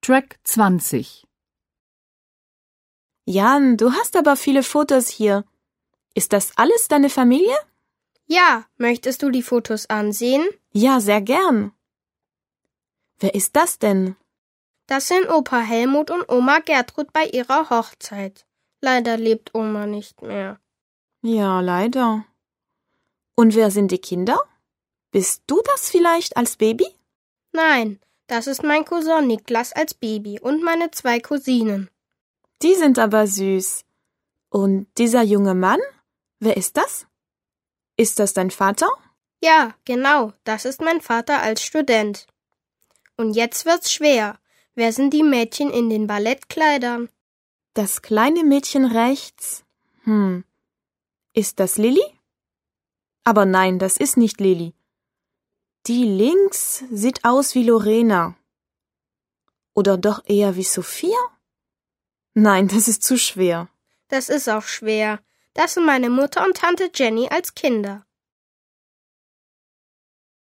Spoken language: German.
Track 20. Jan, du hast aber viele Fotos hier. Ist das alles deine Familie? Ja, möchtest du die Fotos ansehen? Ja, sehr gern. Wer ist das denn? Das sind Opa Helmut und Oma Gertrud bei ihrer Hochzeit. Leider lebt Oma nicht mehr. Ja, leider. Und wer sind die Kinder? Bist du das vielleicht als Baby? Nein, das ist mein Cousin Niklas als Baby und meine 2 Cousinen. Die sind aber süß. Und dieser junge Mann? Wer ist das? Ist das dein Vater? Ja, genau, das ist mein Vater als Student. Und jetzt wird's schwer. Wer sind die Mädchen in den Ballettkleidern? Das kleine Mädchen rechts. Ist das Lilly? Aber nein, das ist nicht Lilly. Die links sieht aus wie Lorena. Oder doch eher wie Sophia? Nein, das ist zu schwer. Das ist auch schwer. Das sind meine Mutter und Tante Jenny als Kinder.